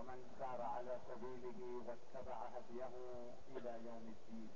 ومن سار على سبيله واتبع هديه الى يوم الدين.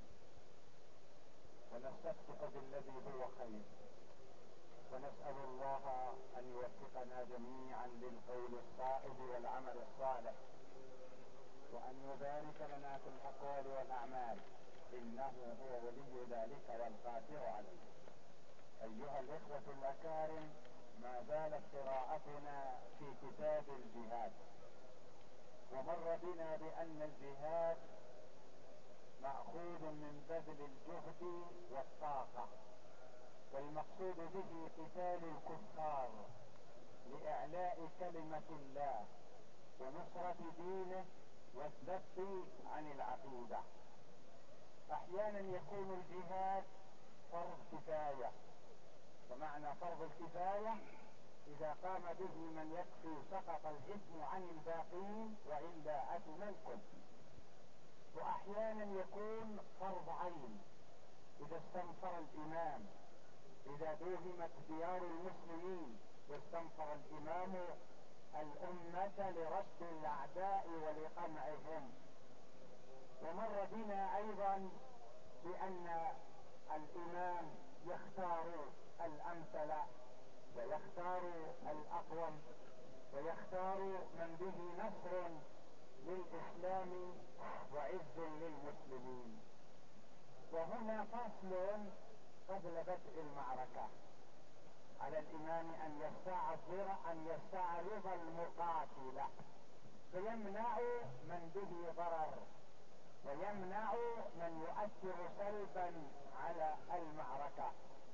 ونستفتح بالذي هو خير، ونسأل الله ان يوفقنا جميعا للقول الصائب والعمل الصالح، وان يبارك لنا في الاقوال والاعمال، انه هو ولي ذلك والقادر عليه. ايها الاخوة الاكارم، ما زالت قراءتنا في كتاب الجهاد، ومر بنا بان الجهاد مأخوذ من بذل الجهد والطاقة، والمقصود به قتال الكفار لإعلاء كلمة الله ونصرة دينه والذب عن العقيدة. احيانا يكون الجهاد فرض كفاية، ومعنى فرض الكفاية اذا قام به من يكفي سقط الاثم عن الباقين والا اثم الكل. واحيانا يكون فرض عين اذا استنفر الامام، اذا دوهمت ديار المسلمين واستنفر الامام الامة لرشد الاعداء ولقمعهم. ومر بنا ايضا بان الامام يختار الامثل ويختار الاقوم ويختار من به نصر للاسلام وعز للمسلمين. وهنا فصل قبل بدء المعركة، على الامام ان يستعرض المقاتل فيمنع من به ضرر ويمنع من يؤثر سلبا على المعركة،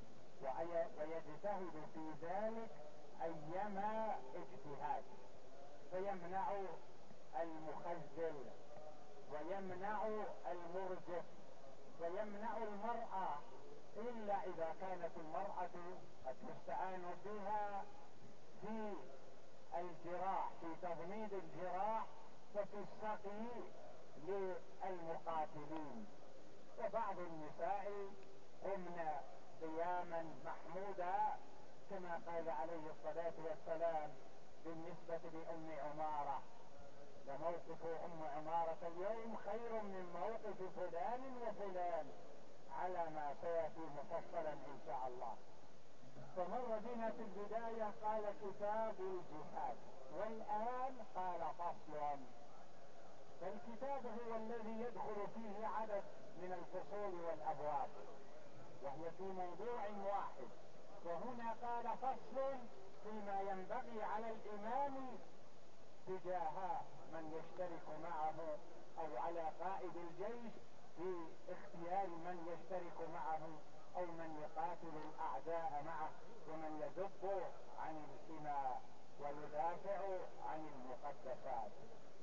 ويجتهد في ذلك ايما اجتهاد، فيمنع المخزل ويمنع المرجف ويمنع المرأة، الا اذا كانت المرأة قد تستعان بها في الجراح، في تضميد الجراح وفي السقي للمقاتلين. وبعض النساء قمن قياما محمودا كما قال عليه الصلاة والسلام بالنسبة لأم عمارة: لموقف أم عمارة اليوم خير من موقف فلان وفلان، على ما سيأتي مفصلا إن شاء الله. فمر بنا في البداية قال كتاب الجهاد، والآن قال فصل. فالكتاب هو الذي يدخل فيه عدد من الفصول والأبواب، وهي في موضوع واحد. وهنا قال فصل فيما ينبغي على الإمام تجاه من يشترك معه، أو على قائد الجيش في اختيار من يشترك معه أو من يقاتل الأعداء معه، ومن يذب عن الإماء ويدافع عن المقدسات.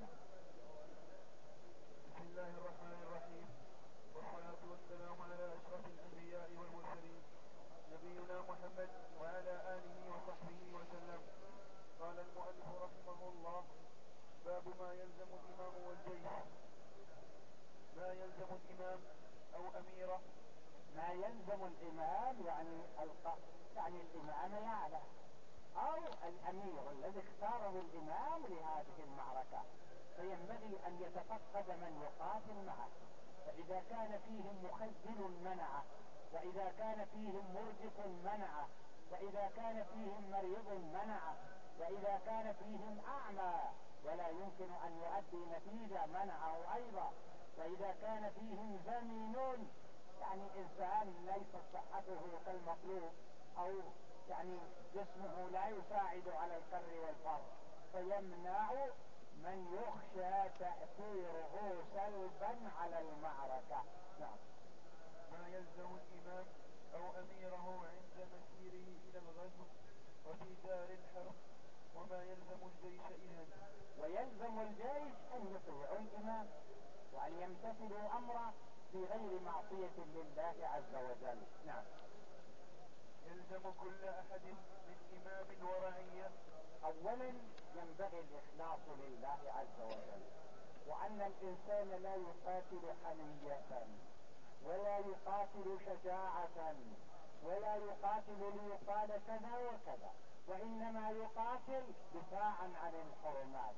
بسم الله الرحمن الرحيم، والصلاة والسلام على أشرف الأنبياء والمرسلين نبينا محمد وعلى آله وصحبه وسلم. قال المؤلف رحمه الله: باب ما يلزم الإمام والجيش. ما يلزم الإمام أو أميره. ما يلزم الإمام يعني الإمام يعلم، أو الأمير الذي اختاره الإمام لهذه المعركة، فينبغي أن يتفقد من يقاتل معه. فإذا كان فيهم مخزن منعه، وإذا كان فيهم مرجف منعه، وإذا كان فيهم مريض منعه، وإذا كان فيهم أعمى ولا يمكن أن يؤدي نتيجة منعه أيضا، وإذا كان فيهم زمين يعني إنسان ليست صحته كالمطلوب، أو يعني جسمه لا يساعد على الكر والفر، فيمنع من يخشى تأثيره سلبا على المعركة. نعم. ما يلزم الإمام أو أميره عند مسيره إلى الغزو وفي دار الحرب. وما يلزم الجيش إذن. ويلزم الجيش أن يطيعوا الإمام وأن يمتثلوا أمره في غير معصية لله عز وجل. نعم. يلزم كل أحد من إمام ورعية. أولا ينبغي الإخلاص لله عز وجل، وأن الإنسان لا يقاتل حمية ولا يقاتل شجاعة ولا يقاتل ليقال كذا وكذا، وإنما يقاتل دفاعا عن الحرمات.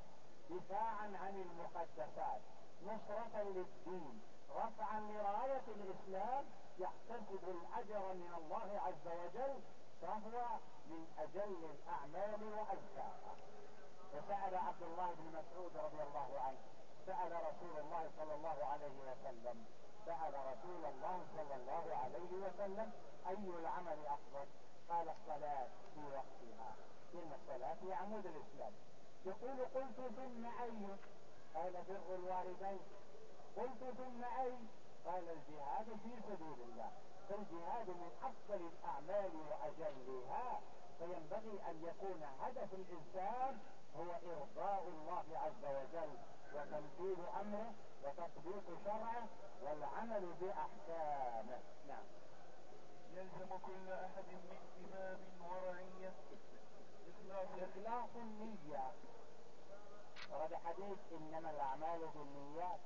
دفاعا عن المقدسات، نصرة للدين، رفعا لراية الإسلام، يحتسب الأجر من الله عز وجل، فهو من أجل الأعمال وأزكاها. فسأل عبد الله بن مسعود رضي الله عنه، سأل رسول الله صلى الله عليه وسلم، سأل رسول الله صلى الله عليه وسلم: أي العمل أفضل؟ قال: الصلاة في وقتها، إن الصلاة هي عمود الإسلام. يقول: قلت ثم أي؟ قال: بر الوالدين. قلت ثم أي؟ قال: الجهاد في سبيل الله. فالجهاد من أفضل الأعمال وأجلها، فينبغي أن يكون هدف الإنسان هو إرضاء الله عز وجل وتنفيذ أمره وتطبيق شرعه والعمل بأحكامه. نعم. يلزم كل أحد من إمام ورعية إخلاص النية. ورد حديث: إنما الأعمال بالنيات،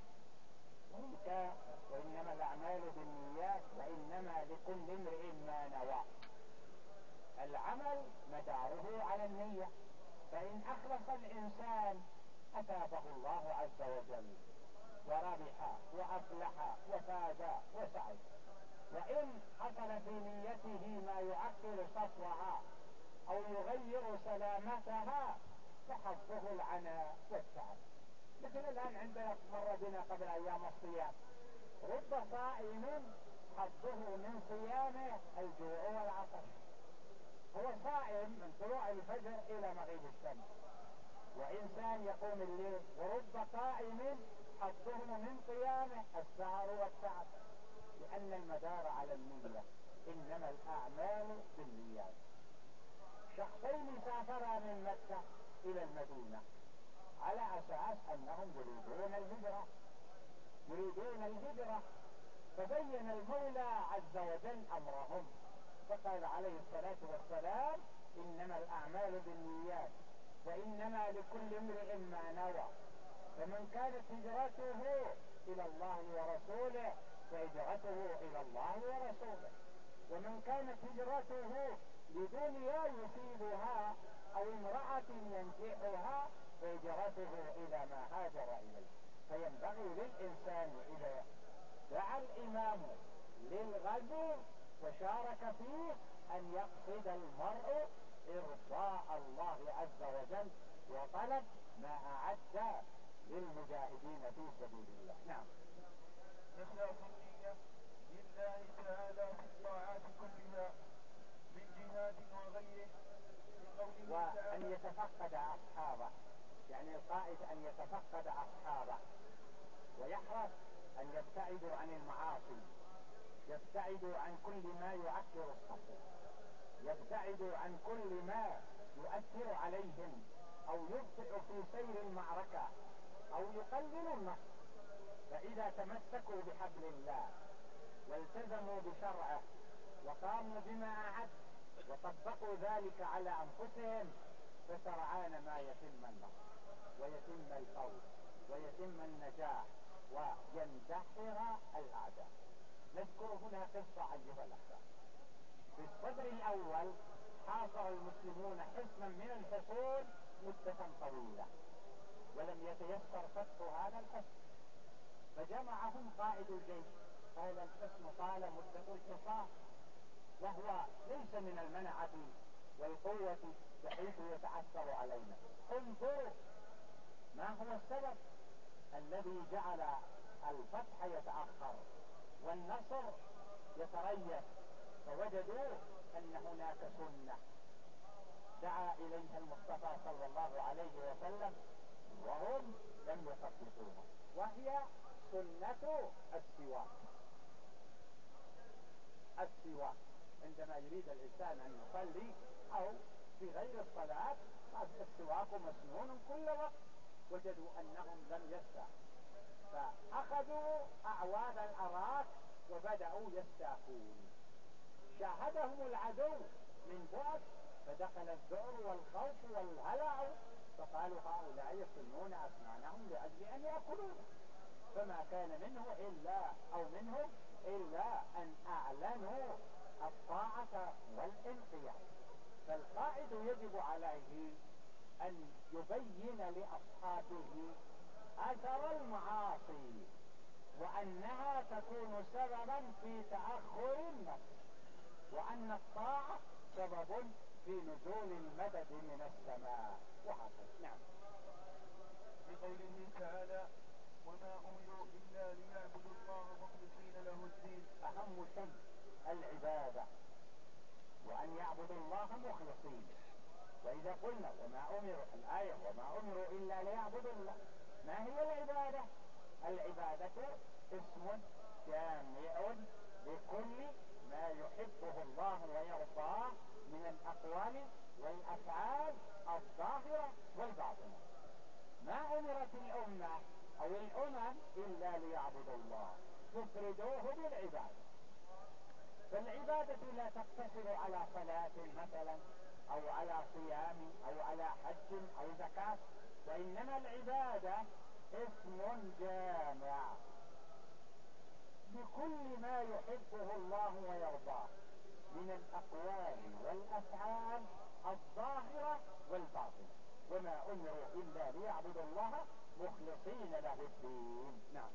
وإنما الأعمال بالنيات وإنما لكل امرئ ما نوى. العمل مداره على النية، فإن أخلص الإنسان أثابه الله عز وجل وربح وأفلح وفاز وسعد. وإن حصل في نيته ما يعكر صفوها أو يغير سلامتها فحظه العناء والتعب. مثل الآن عندنا مر بنا قبل أيام الصيام، رب صائم حظه من صيامه الجوع والعطش. هو صائم من طلوع الفجر إلى مغيب الشمس، وإنسان يقوم الليل، ورب قائم حظه من قيامه السهر والتعب، لأن المدار على النية. إنما الأعمال بالنيات. شخصين سافرا من مكة إلى المدينة على أساس أنهم يريدون الهجرة، فبين المولى عز وجل أمرهم، فقال عليه الصلاة والسلام: إنما الأعمال بالنيات وإنما لكل امرئ ما نوى، فمن كانت هجرته إلى الله ورسوله فهجرته إلى الله ورسوله، ومن كانت هجرته لدنيا يصيبها أو امرأة ينكحها فهجرته إلى ما هاجر إليه. فينبغي للإنسان إذا دعا الإمام للغزو وشارك فيه أن يقصد المرء إرضاء الله عز وجل وطلب ما أعد للمجاهدين في سبيل الله. نعم. إخلاص النية لله تعالى في الطاعات كلها من جهاد وغيره، وأن يتفقد أصحابه، يعني القائد أن يتفقد أصحابه ويحرص أن يبتعدوا عن المعاصي، يبتعدوا عن كل ما يعكر الصف، يبتعدوا عن كل ما يؤثر عليهم أو يبطئ في سير المعركة أو يقلل النصر. فإذا تمسكوا بحبل الله والتزموا بشرعه وقاموا بما أعد وطبقوا ذلك على أنفسهم فسرعان ما يتم النصر ويتم الفوز ويتم النجاح ويندحر الأعداء. نذكر هنا قصة أيها الأحباب. في الصدر الأول حاصر المسلمون حصنا من الحصون مدة طويلة ولم يتيسر فتح هذا الحصن، فجمعهم قائد الجيش، قال: الحصن طال مدة الحصار وهو ليس من المنعة والقوة بحيث يتعثر علينا، انظروا ما هو السبب الذي جعل الفتح يتأخر والنصر يتريث. فوجدوا أن هناك سنة دعا إليها المصطفى صلى الله عليه وسلم وهم لم يطبقوها، وهي سنة السواك. السواك عندما يريد الإنسان أن يصلي أو في غير الصلاة السواك مسنون كل وقت. وجدوا أنهم لم يستاكوا فأخذوا أعواد الأراك وبدأوا يستاكون. شاهدهم العدو من بعد فدخل الذعر والخوف والهلع، فقالوا: هؤلاء يسنون أسنانهم لأجل أن يأكلون. فما كان منهم إلا أن أعلنوا الطاعة والانقياد. فالقائد يجب عليه أن يبين لأصحابه أثر المعاصي وأنها تكون سببا في تأخر النفس، وأن الطاعة سبب في نزول المدد من السماء وهكذا. نعم. بقوله تعالى: وما أمروا إلا ليعبدوا الله مخلصين له الدين. أهم شيء العبادة، وأن يعبدوا الله مخلصين. وإذا قلنا وما أمروا، الآية وما أمروا إلا ليعبدوا الله، ما هي العبادة؟ العبادة اسم جامع لكل ما يحبه الله ويرضاه من الأقوال والأفعال الظاهرة والباطنة. ما أمرت الأمة أو الأمم إلا ليعبدوا الله، يفردوه بالعبادة. فالعبادة لا تقتصر على صلاة مثلا أو على صيام أو على حج أو زكاة، وإنما العبادة اسم جامع لكل ما يحبه الله ويرضاه من الأقوال والأفعال الظاهرة والباطنة. وما أمروا إلا ليعبدوا الله مخلصين له الدين. نعم.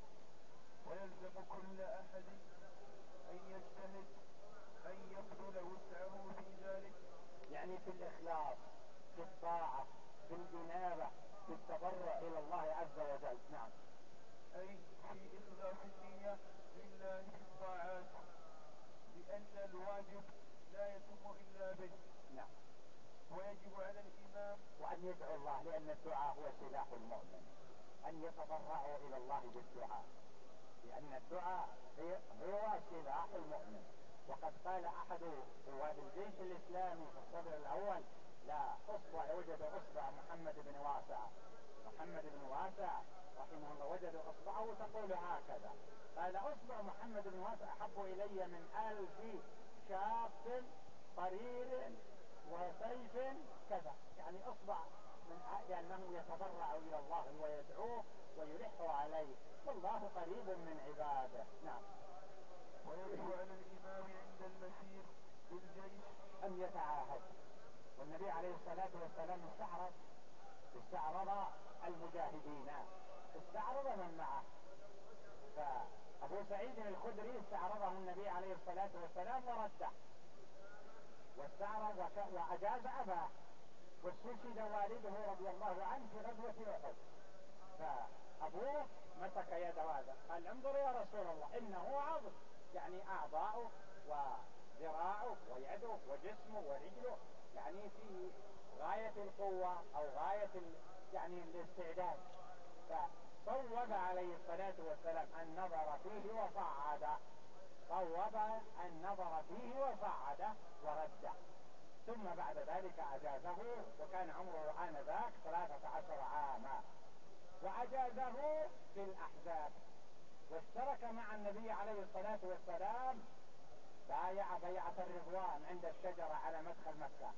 ويلزم كل أحد أن يجتهد أن يبذل وسعه في ذلك، يعني في الإخلاص، في الطاعة، في الإنابة، في التضرع إلى الله عز وجل. نعم. أي في إخلاص النية لله في الطاعات، لأن الواجب لا يتم إلا به. نعم. ويجب على الإمام وأن يدعو الله، لأن الدعاء هو سلاح المؤمن، أن يتضرعوا إلى الله بالدعاء، لأن الدعاء هو سلاح المؤمن. وقد قال أحد قواد الجيش الإسلامي في الصدر الأول: لا أصبع، وجدوا أصبع محمد بن واسع، محمد بن واسع رحمه الله، وجدوا أصبعه تقول هكذا، قال: أصبع محمد بن واسع أحب إلي من 1000 شاب قرير وسيف كذا. يعني أصبع لأنه يتضرع إلى الله ويدعوه ويلح عليه، والله قريب من عباده. نعم. ويجب على الإمام عند المسير بالجيش أن يتعاهد. والنبي عليه الصلاة والسلام استعرض المجاهدين، استعرض من معه. فأبو سعيد الخدري استعرضه النبي عليه الصلاة والسلام ورده، واستعرض وأجاز أباه، واستشهد والده رضي الله عنه في غزوة أحد، فأبوه مسك يد هذا قال: انظر يا رسول الله، إنه عضل، يعني أعضاؤه وذراعه ويده وجسمه ورجله يعني في غاية القوة أو غاية يعني الاستعداد. فصوب عليه الصلاة والسلام النظر فيه وصعده، صوب النظر فيه وصعده ورده، ثم بعد ذلك أجازه، وكان عمره آنذاك 13 عاما، وأجازه في الأحزاب، واشترك مع النبي عليه الصلاة والسلام، بايع بيعة الرضوان عند الشجرة على مدخل مكة.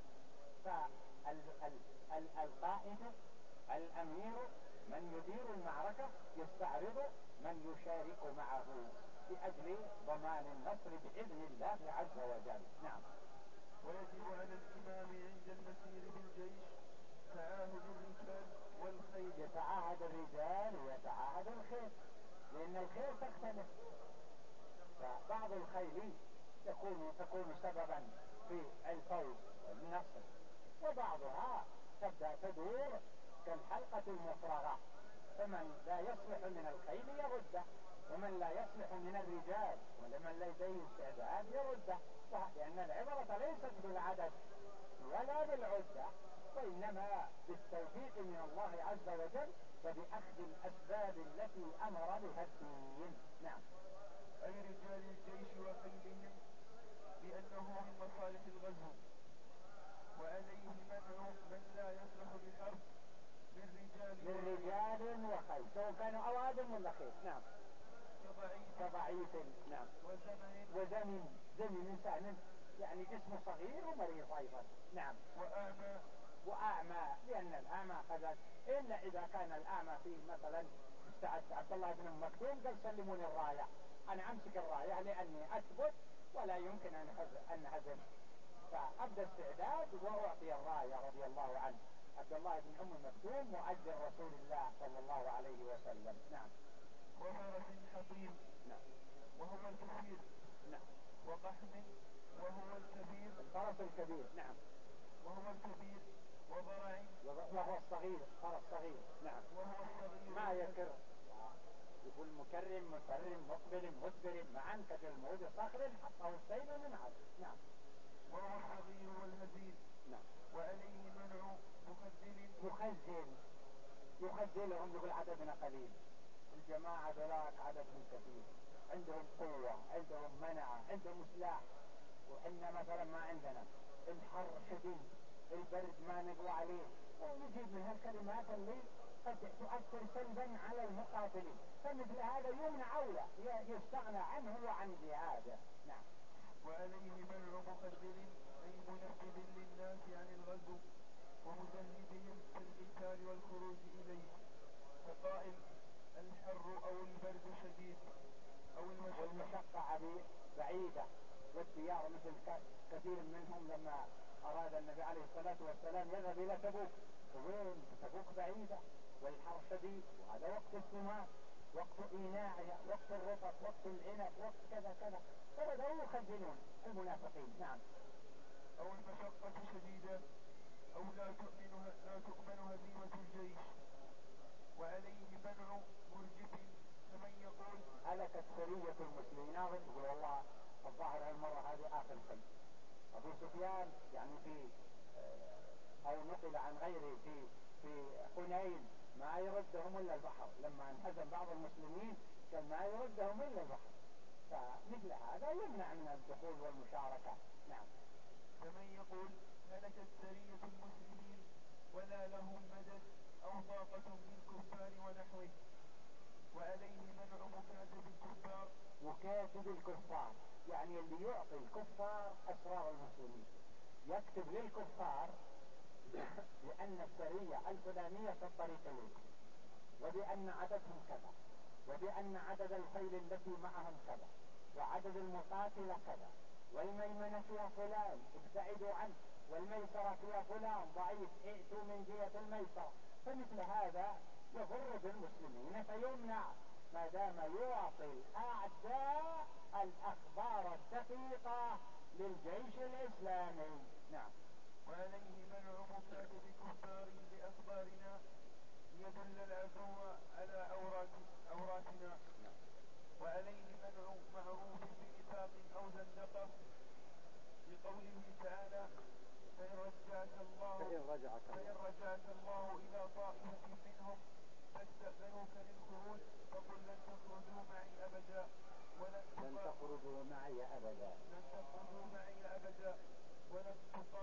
فالقائد الأمير من يدير المعركة يستعرض من يشارك معه لأجل ضمان النصر بإذن الله عز وجل. نعم. ويجب على الإمام عند المسير بالجيش تعاهد الرجال والخيل. يتعاهد الرجال ويتعاهد الخيل، لأن الخيل تختلف، فبعض الخيل تكون سببا في الفوز والنصر، وبعضها تبدأ تدور كالحلقة المفرغة، فمن لا يصلح من الخيل يرده، ومن لا يصلح من الرجال ومن لديه استعداد يرده، لأن العبرة ليست بالعدد ولا بالعدة، وإنما بالتوفيق من الله عز وجل وبأخذ الأسباب التي أمر بها الدين. نعم. أي رجال الجيش وخيلهم، لأنه من مصالح الغزو، وعليه منع من لا يصلح بالحرب من رجال وخيل، سواء كانوا أوادم ولا خيل. نعم. كضعيف. نعم. وزمن إنسان يعني جسمه صغير ومريض أيضا. نعم. وأعمى، لأن الأعمى خذت، إلا إذا كان الأعمى فيه مثلا استعد عبد الله بن مكتوم قال: سلموني الراية، أنا أمسك الراية لأني أثبت ولا يمكن أن أهزم، فأبدأ استعداد وأعطي الراية رضي الله عنه. عبد الله بن ام مكتوم مؤذن رسول الله صلى الله عليه وسلم. نعم. وفرس حطيم. نعم. وهو الكثير. نعم. وقحم وهو الكبير. الفرس الكبير. نعم. وهو الكبير. وضرع وهو الصغير، فرس صغير. نعم. وهو الصغير ما يكر، يقول مكرم مكرم مقبل مدبر معا كجلمود صخر حطه السيل من عد. نعم. وهو الصغير والهزيل. نعم. وعليه منع مخزن يخزلهم، يقول عددنا قليل، الجماعة ذلاك عددهم كثير، عندهم قوة، عندهم منع، عندهم سلاح، وحنا مثلا ما عندنا، الحر شديد، البرد ما نقوى عليه، ونجيب من هالكلمات اللي قد تؤثر سلبا على المقاتلين، فمثل هذا يمنع أولى يستغنى عنه وعن جهاده. نعم. وعليه منع مخذل أي منفذ للناس عن الغزو ومزهدهم في القتال والخروج إليه، كقائل الحر أو البرد شديد أو المشقة بعيدة، والديار مثل كثير منهم لما أراد النبي عليه الصلاة والسلام يذهب إلى تبوك، وين تبوك بعيدة والحر شديد، وهذا وقت الثمار، وقت إيناعها، وقت الرطب، وقت العنب، وقت كذا كذا، فبدأوا يخزنون المنافقين. نعم. أو المشقة شديدة أو لا تؤمن هزيمة الجيش. وعليه منع مرجف كمن يقول هلكت سرية المسلمين، يقول والله الظاهر هالمرة هذه آخر شيء. أبو سفيان يعني في أو نقل عن غيره في حنين ما يردهم إلا البحر، لما انهزم بعض المسلمين كان ما يردهم إلا البحر، فمثل هذا يمنع من الدخول والمشاركة. نعم. كمن يقول هلكت سرية المسلمين ولا لهم مدد أو طاقة بالكفار ونحوه. وعليه منع مكاتب الكفار. مكاتب الكفار يعني اللي يعطي الكفار أسرار المسلمين، يكتب للكفار بأن السرية الفلانية في الطريق إليكم، وبأن عددهم كذا، وبأن عدد الخيل التي معهم كذا، وعدد المقاتلة كذا، والميمنة فيها فلان ابتعدوا عنه، والميسرة فيها فلان ضعيف ائتوا من جهة الميسرة، فمثل هذا يضر بالمسلمين فيمنع ما دام يعطي الأعداء الأخبار الدقيقة للجيش الإسلامي. نعم. وعليه منع مكاتب كفار بأخبارنا ليدل العدو على أوراتنا. وعليه منع معروف بنفاق أو زندقة لقوله تعالى فإن رجعك الله إلى طائفة منهم فاستأذنوك للخروج فقل لن تخرجوا معي أبدا لن تخرجوا معي أبدا ولن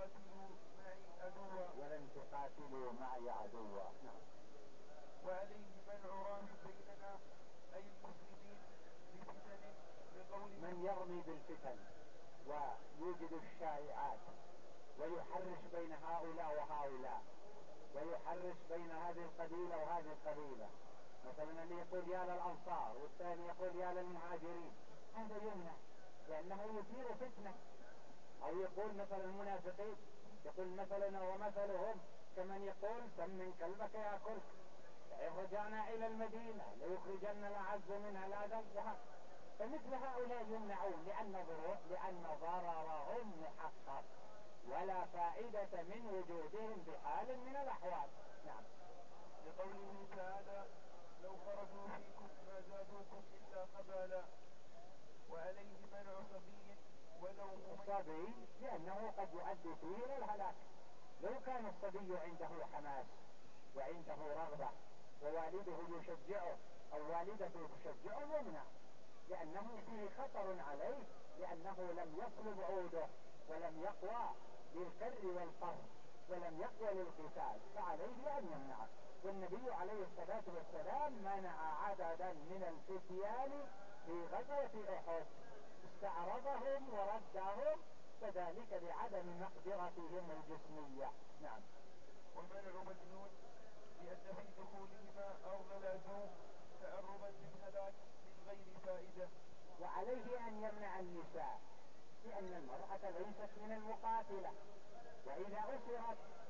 تقاتلوا معي عدوا. نعم. وعليه منع رام بيننا أي المسلمين بفتن لقوله من يرمي بالفتن ويوجد الشائعات ويحرش بين هؤلاء وهؤلاء، ويحرش بين هذه القبيلة وهذه القبيلة، مثلا اللي يقول يا للأنصار والثاني يقول يا للمهاجرين، هذا يمنع لأنه يثير فتنة. أو يقول مثلا المنافقين يقول مثلنا ومثلهم كمن يقول سمن كلبك يأكلك، إن رجعنا إلى المدينة ليخرجن الأعز منها الأذل، فمثل هؤلاء يمنعون لأن ضررهم محقق ولا فائدة من وجودهم بحال من الأحوال. نعم. لقوله تعالى لو خرجوا فيكم ما زادوكم إلا خبالا. وعليه منع صبي ولو صبي لأنه قد يؤدي فيه إلى الهلاك. لو كان الصبي عنده حماس وعنده رغبة ووالده يشجعه أو والدته تشجعه يمنع، لأنه فيه خطر عليه، لأنه لم يصلب عوده ولم يقوى للكر والقر ولم يقوى للقتال، فعليه أن يمنعه. والنبي عليه الصلاة والسلام منع عددا من الفتيان في غزوة أحد، استعرضهم وردهم، فذلك لعدم مقدرتهم الجسمية. نعم. ومنع مجنون لأن في دخولهما أرض العدو تعرضا للهلاك من غير فائدة. وعليه أن يمنع النساء، لأن المرأة ليست من المقاتلة، وإذا أسرت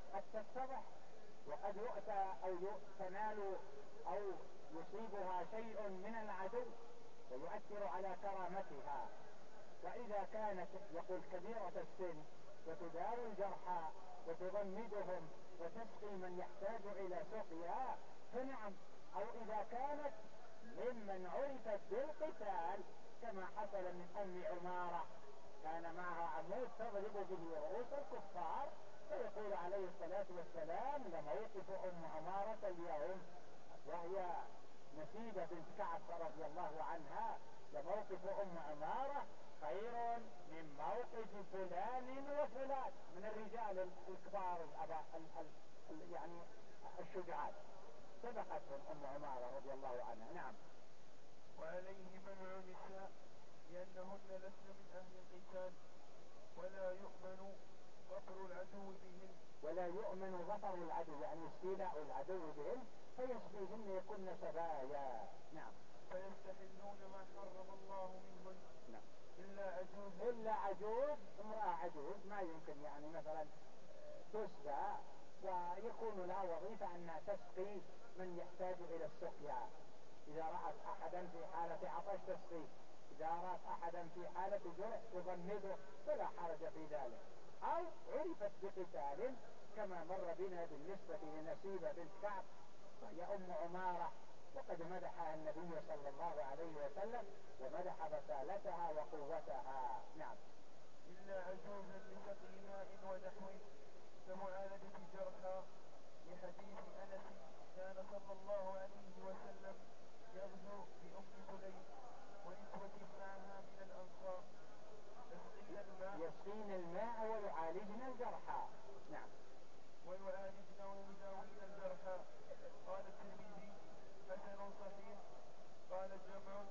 قد تتضح وقد يؤتى أو تنال أو يصيبها شيء من العدو ويؤثر على كرامتها. وإذا كانت يقول كبيرة السن وتداوي الجرحى وتضمدهم وتسقي من يحتاج إلى سقيا فنعم. أو إذا كانت ممن عرفت بالقتال كما حصل من أم عمارة، كان معها عمود تضرب به رؤوس الكفار، فيقول عليه الصلاة والسلام لموقف أم عمارة اليوم وهي نسيبة بنت كعب رضي الله عنها، لموقف أم عمارة خير من موقف فلان وفلان من الرجال الكبار يعني الشجعان، سبقتهم أم عمارة رضي الله عنها. نعم. وعليه منع النساء لأنهن لسن من أهل القتال ولا يؤمن ظفر العدو بهن، ولا يؤمن ظفر العدو يعني استيلاء العدو بهن فيسقيهن يكن سبايا. نعم. فيستحلون ما حرم الله منهن. نعم. إلا عجوز امرأة عجوز ما يمكن يعني مثلا تسقى ويكون لها وظيفة أنها تسقي من يحتاج إلى السقيا. إذا رأت أحدا في حالة عطش تسقيه، إذا رأت أحدا في حالة جرح تضمده فلا حرج في ذلك. أو عرفت بقتال كما مر بنا بالنسبة لنسيبة بنت كعب وهي أم عمارة، وقد مدحها النبي صلى الله عليه وسلم ومدح بسالتها وقوتها. نعم. إلا عجوزا لسقي ماء ونحوه كمعالجة جرحى، لحديث أنس كان صلى الله عليه وسلم يغزو بأم سليم ونسوة معها من الأنصار يسقين الماء ويعالجن الجرحى. نعم. ويعالجن ويداوين الجرحى. قال الترمذي حسن صحيح. قال جمع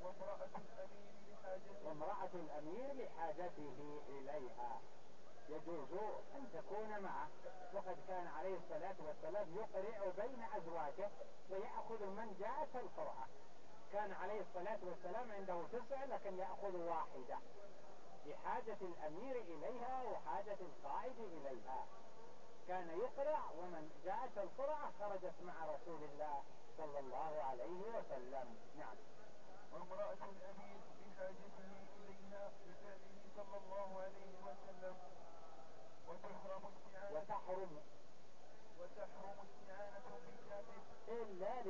وامرأة الأمير لحاجته إليها يجوز أن تكون معه. وقد كان عليه الصلاة والسلام يقرع بين أزواجه ويأخذ من جاءت القرعة. كان عليه الصلاة والسلام عنده 9 لكن يأخذ واحدة لحاجة الأمير إليها وحاجة القائد إليها. كان يقرع ومن جاءت القرعة خرجت مع رسول الله صلى الله عليه وسلم. نعم. وامرأة الأمير بحاجته إليها بفعله صلى الله عليه وسلم. وتحرم استعانة بكاتب إلا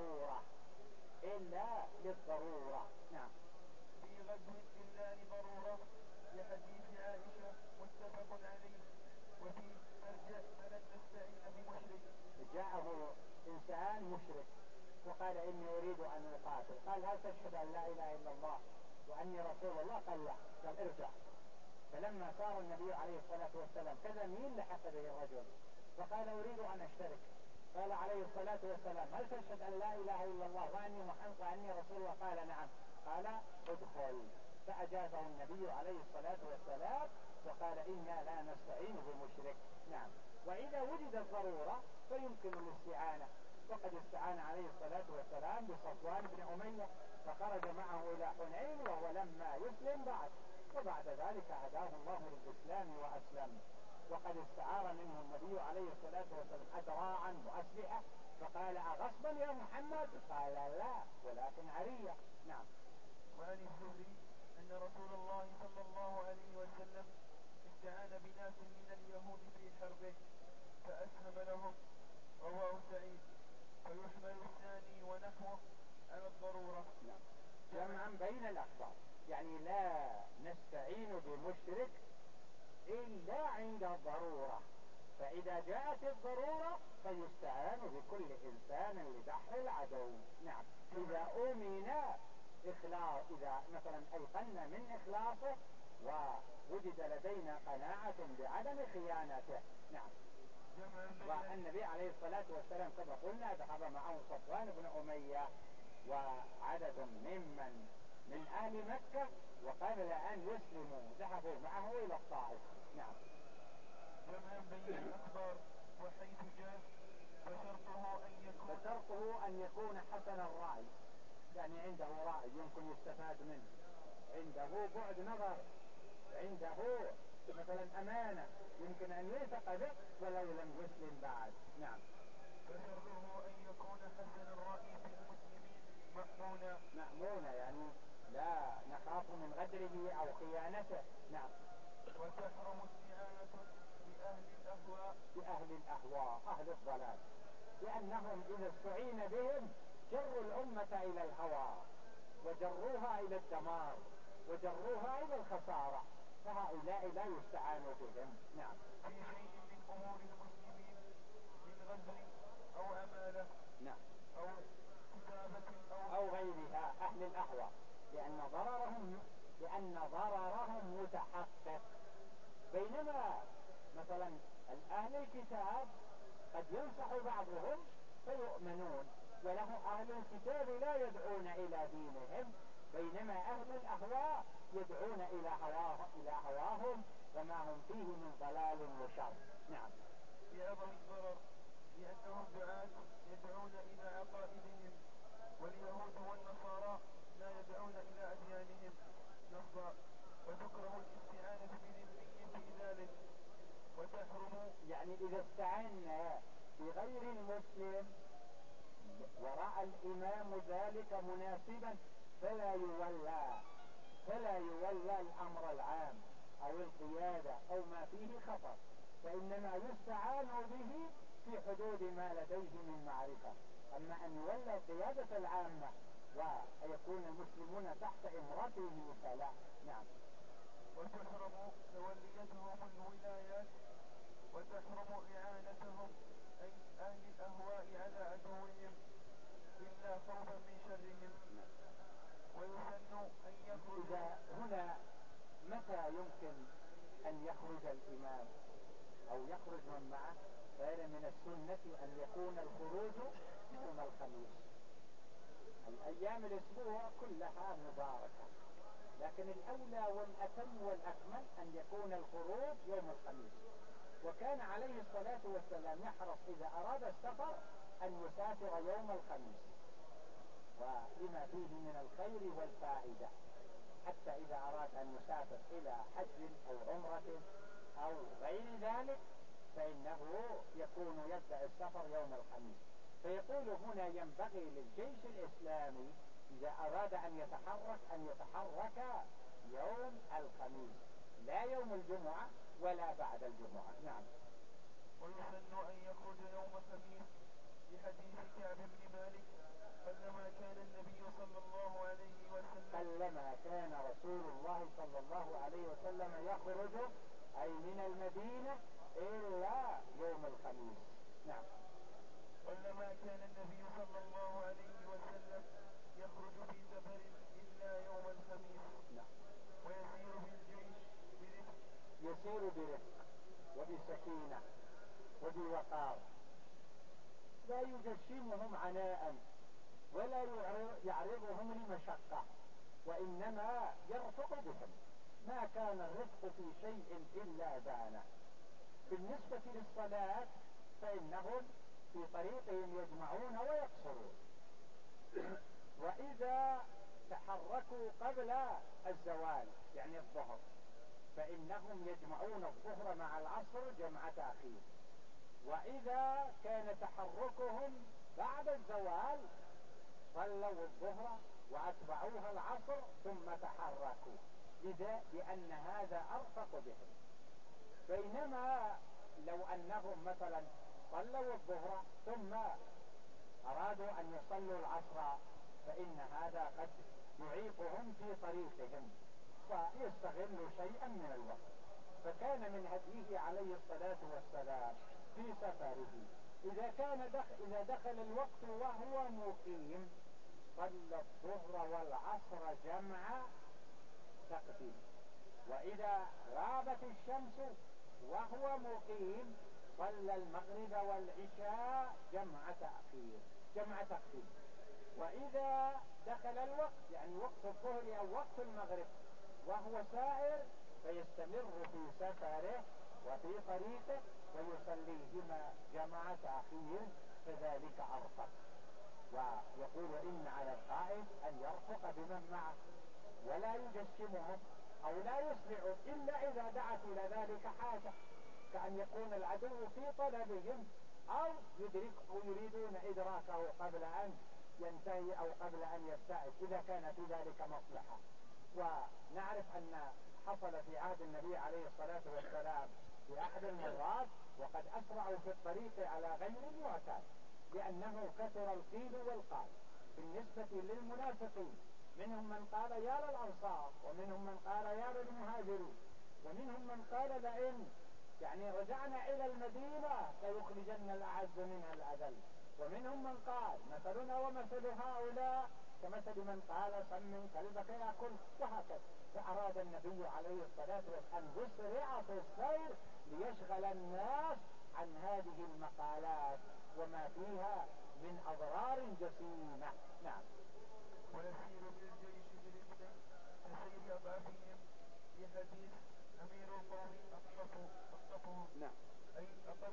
للضرورة. نعم. في غزو إلا لضرورة، لحديث عائشة متفق عليه. وفي فلن نستعين بمشرك. جاءه إنسان مشرك وقال إني أريد أن أقاتل، قال هل تشهد أن لا إله إلا الله وأني رسول الله؟ قال لا، قال ارجع. فلما صار النبي عليه الصلاة والسلام كذا مين لحق به الرجل فقال أريد أن أشترك، قال عليه الصلاة والسلام هل تشهد أن لا إله إلا الله وأني محمد وأني رسول الله؟ قال نعم. قال ادخل. فأجازه النبي عليه الصلاة والسلام وقال إنا لا نستعين بمشرك. نعم. وإذا وجدت ضرورة فيمكن الاستعانة، وقد استعان عليه الصلاة والسلام بصفوان بن أمية فخرج معه إلى حنين وهو لما يسلم وبعد ذلك هداه الله للإسلام وأسلم. وقد استعار منه النبي عليه الصلاة والسلام أدراعا وأسلحة فقال أغصبا يا محمد؟ قال لا ولكن عرية. نعم. وعن الزهري أن رسول الله صلى الله عليه وسلم استعان بناس من اليهود في حربه فأسهم لهم. رواه سعيد. فيحمل الثاني ونحوه على الضرورة. نعم. جمعا بين الأخبار، يعني لا نستعين بمشرك إلا عند الضرورة، فإذا جاءت الضرورة فيستعان بكل إنسان لدحر العدو. نعم. إذا إذا مثلا أيقنا من إخلاصه ووجد لدينا قناعة بعدم خيانته. نعم. والنبي عليه الصلاة والسلام كما قلنا ذهب معه صفوان بن أمية وعدد من أهل مكة، وقبل أن يسلموا ذهبوا معه إلى الطائف. نعم. جمعا بين الأخبار وحيث جاء فشرطه أن يكون حسن الرأي، يعني عنده رأي يمكن يستفاد منه، عنده بعد نظر، عنده مثلا أمانة يمكن أن يوثق به ولو لم يسلم بعد. نعم. فشره أن يكون حسن الرأي في المسلمين مأمونا يعني لا نخاف من غدره أو خيانته. نعم. وتحرم استعانة بأهل الأهواء أهل الضلال، لأنهم إذا استعين بهم جروا الأمة إلى الهوى وجروها إلى الدمار وجروها إلى الخسارة، فهؤلاء لا يستعان بهم. نعم. في شيء من أمور المسلمين من غزو أو أمالة نعم. أو كتابة أو غيرها، أهل الأهواء، لأن ضررهم متحقق. بينما مثلا الأهل الكتاب قد ينصح بعضهم فيؤمنون، وله أهل الكتاب لا يدعون إلى دينهم، بينما أهل الأهواء يدعون إلى هواهم وما هم فيه من ضلال وشر. نعم. بعظم الضرر، لأنهم دعاة يدعون إلى عقائدهم، واليهود والنصارى لا يدعون إلى أديانهم نصا. وتكره الاستعانة بذمي في ذلك، وتحرم يعني إذا استعنا بغير المسلم ورأى الإمام ذلك مناسبا فلا يولى الأمر العام أو القيادة أو ما فيه خطر، فإنما يستعان به في حدود ما لديه من معرفة. أما أن يولى القيادة العامة ويكون المسلمون تحت إمرته فلا. نعم. وتحرم توليتهم الولايات، وتحرم إعانتهم أي أهل الأهواء على عدوهم إلا خوفا من شرهم. ويسن أن يخرج. إذا هنا متى يمكن أن يخرج الإمام أو يخرج من معه؟ غير من السنة أن يكون الخروج يوم الخميس. الأيام الأسبوع كلها مباركة، لكن الأولى والأتم والأكمل أن يكون الخروج يوم الخميس. وكان عليه الصلاة والسلام يحرص إذا أراد السفر أن يسافر يوم الخميس، ولما فيه من الخير والفائدة، حتى إذا أراد أن يسافر إلى حج أو عمرة أو غير ذلك فإنه يكون يبدأ السفر يوم الخميس. فيقول هنا ينبغي للجيش الإسلامي إذا أراد أن يتحرك يوم الخميس، لا يوم الجمعة ولا بعد الجمعة. نعم. ويسن أن يخرج يوم الخميس لحديث كعب بن مالك: قلما كان النبي صلى الله عليه وسلم قلما كان رسول الله صلى الله عليه وسلم يخرج أي من المدينة إلا يوم الخميس. نعم. قلما كان النبي صلى الله عليه وسلم يخرج في سفر إلا يوم الخميس. نعم. ويسير بالجيش برفق، يسير برفق وبسكينة وبوقار، لا يجشمهم عناء ولا يعرضهم لمشقة، وإنما يرفق بهم. ما كان الرفق في شيء إلا زانه. بالنسبة للصلاة فإنهم في طريقهم يجمعون ويقصرون، وإذا تحركوا قبل الزوال يعني الظهر فإنهم يجمعون الظهر مع العصر جمع تأخير، وإذا كان تحركهم بعد الزوال صلوا الظهر وأتبعوها العصر ثم تحركوا، لأن هذا أرفق بهم. بينما لو أنهم مثلا صلوا الظهر ثم أرادوا أن يصلوا العصر فإن هذا قد يعيقهم في طريقهم فيستغلوا شيئا من الوقت. فكان من هديه عليه الصلاة والسلام في سفره إذا دخل الوقت وهو مقيم صلى الظهر والعصر جمع تقديم، وإذا غابت الشمس وهو مقيم صلى المغرب والعشاء جمع تقديم. وإذا دخل الوقت يعني وقت الظهر أو وقت المغرب وهو سائر فيستمر في سفره وفي طريقه ويصليهما جمع تأخير، فذلك أرفق. ويقول إن على القائد أن يرفق بمن معه ولا يجسمهم أو لا يسرعون إلا إذا دعت إلى ذلك حاجة، كأن يكون العدو في طلبهم أو يريدون إدراكه قبل أن ينتهي أو قبل أن يبتعد، إذا كان في ذلك مصلحة. ونعرف أن حصل في عهد النبي عليه الصلاة والسلام في أحد المرات وقد أسرعوا في الطريق على غير المعتاد، لأنه كثر القيل والقال بالنسبة للمنافقين. منهم من قال يا للأنصار، ومنهم من قال يا للمهاجرين، ومنهم من قال لئن رجعنا إلى المدينة ليخرجن الأعز منها الأذل، ومنهم من قال مثلنا ومثل هؤلاء كمثل من قال سمن كلبك يأكل، وهكذا. فأراد النبي عليه الصلاة والسلام أن يسرع في السير ليشغل الناس عن هذه المقالات وما فيها من أضرار جسيمة. نعم. ويسير بالجيش برفق كسير أضعافهم، في حديث أمير القوم أقطفهم. نعم. أي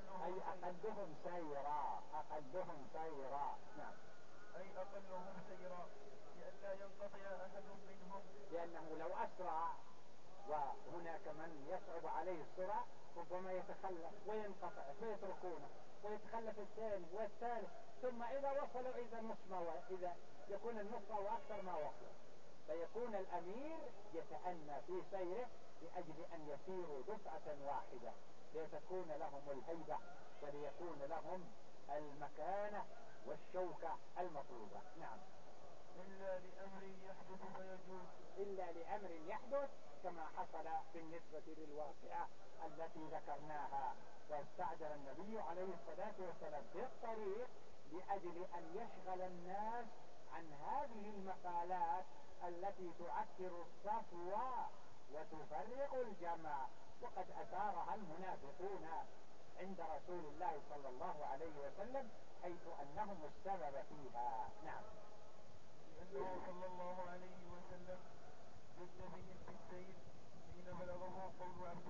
أقلهم سيرا. أقلهم سيرا. نعم. أي أقلهم سيرا، لئلا ينقطع أحد منهم، لأنه لو أسرع وهناك من يصعب عليه السرعة ربما يتخلف وينقطع فيتركونه، ويتخلف الثاني والثالث، ثم إذا وصلوا إذا يكون النصف أو أكثر ما وصلوا، فيكون الأمير يتأنى في سيره لأجل أن يسيروا دفعة واحدة لتكون لهم الهيبة وليكون لهم المكانة والشوكة المطلوبة. نعم. إلا لأمر يحدث فيجوز. إلا لأمر يحدث، كما حصل بالنسبة للواقعة التي ذكرناها، واستعجل النبي عليه الصلاة والسلام في الطريق لأجل أن يشغل الناس عن هذه المقالات التي تعكر الصفو وتفرق الجمع، وقد أثارها المنافقون عند رسول الله صلى الله عليه وسلم حيث أنهم السبب فيها. نعم. لأنه صلى الله عليه وسلم جد بهم في السير حين بلغه قول عبد